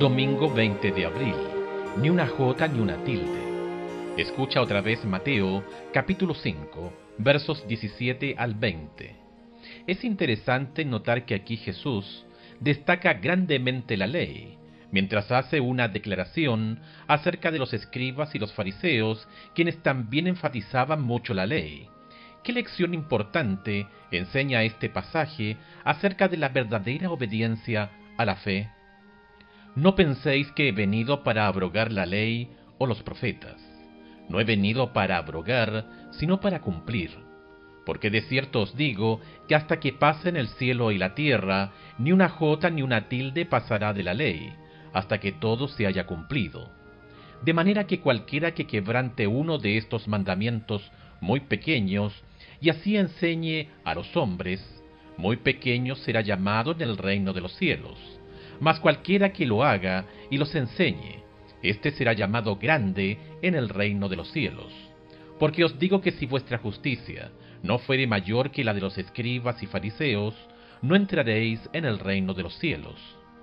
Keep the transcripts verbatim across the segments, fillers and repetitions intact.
Domingo veinte de abril. Ni una jota ni una tilde. Escucha otra vez Mateo, capítulo cinco, versos diecisiete al veinte. Es interesante notar que aquí Jesús destaca grandemente la ley, mientras hace una declaración acerca de los escribas y los fariseos, quienes también enfatizaban mucho la ley. ¿Qué lección importante enseña este pasaje acerca de la verdadera obediencia a la fe? No penséis que he venido para abrogar la ley o los profetas. No he venido para abrogar, sino para cumplir. Porque de cierto os digo que hasta que pasen el cielo y la tierra, ni una jota ni una tilde pasará de la ley, hasta que todo se haya cumplido. De manera que cualquiera que quebrante uno de estos mandamientos muy pequeños, y así enseñe a los hombres, muy pequeño será llamado en el reino de los cielos. Mas cualquiera que lo haga y los enseñe, éste será llamado grande en el reino de los cielos. Porque os digo que si vuestra justicia no fuere mayor que la de los escribas y fariseos, no entraréis en el reino de los cielos.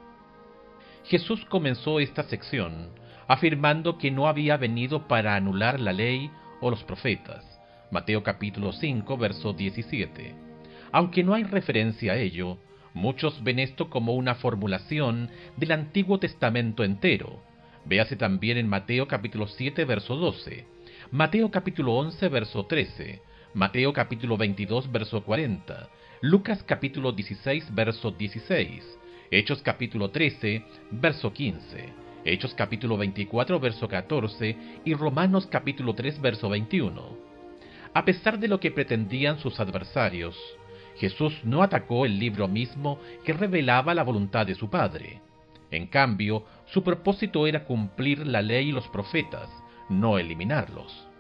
Jesús comenzó esta sección afirmando que no había venido para anular la ley o los profetas. Mateo capítulo cinco, verso diecisiete. Aunque no hay referencia a ello, muchos ven esto como una formulación del Antiguo Testamento entero. Véase también en Mateo capítulo siete, verso doce, Mateo capítulo once, verso trece, Mateo capítulo veintidós, verso cuarenta, Lucas capítulo dieciséis, verso dieciséis, Hechos capítulo trece, verso quince, Hechos capítulo veinticuatro, verso catorce y Romanos capítulo tres, verso veintiuno. A pesar de lo que pretendían sus adversarios, Jesús no atacó el libro mismo que revelaba la voluntad de su Padre. En cambio, su propósito era cumplir la ley y los profetas, no eliminarlos.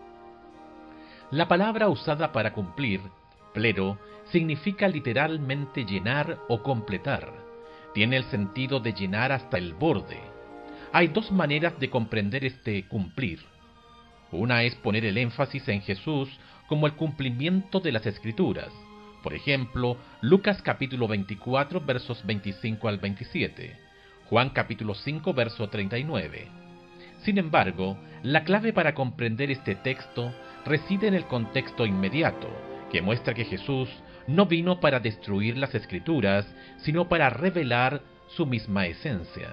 La palabra usada para cumplir, plero, significa literalmente llenar o completar. Tiene el sentido de llenar hasta el borde. Hay dos maneras de comprender este cumplir. Una es poner el énfasis en Jesús como el cumplimiento de las Escrituras. Por ejemplo, Lucas capítulo veinticuatro, versos veinticinco al veintisiete, Juan capítulo cinco, verso treinta y nueve. Sin embargo, la clave para comprender este texto reside en el contexto inmediato, que muestra que Jesús no vino para destruir las Escrituras, sino para revelar su misma esencia.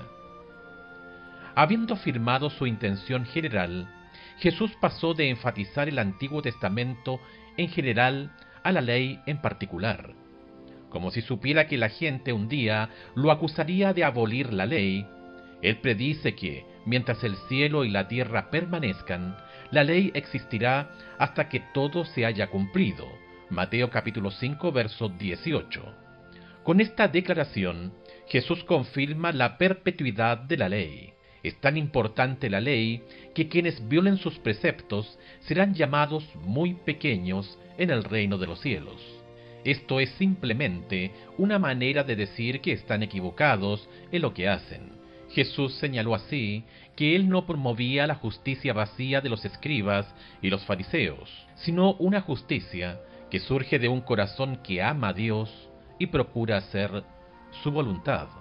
Habiendo afirmado su intención general, Jesús pasó de enfatizar el Antiguo Testamento en general a la ley en particular. Como si supiera que la gente un día lo acusaría de abolir la ley, él predice que, mientras el cielo y la tierra permanezcan, la ley existirá hasta que todo se haya cumplido. Mateo capítulo cinco, verso dieciocho. Con esta declaración, Jesús confirma la perpetuidad de la ley. Es tan importante la ley que quienes violen sus preceptos serán llamados muy pequeños en el reino de los cielos. Esto es simplemente una manera de decir que están equivocados en lo que hacen. Jesús señaló así que él no promovía la justicia vacía de los escribas y los fariseos, sino una justicia que surge de un corazón que ama a Dios y procura hacer su voluntad.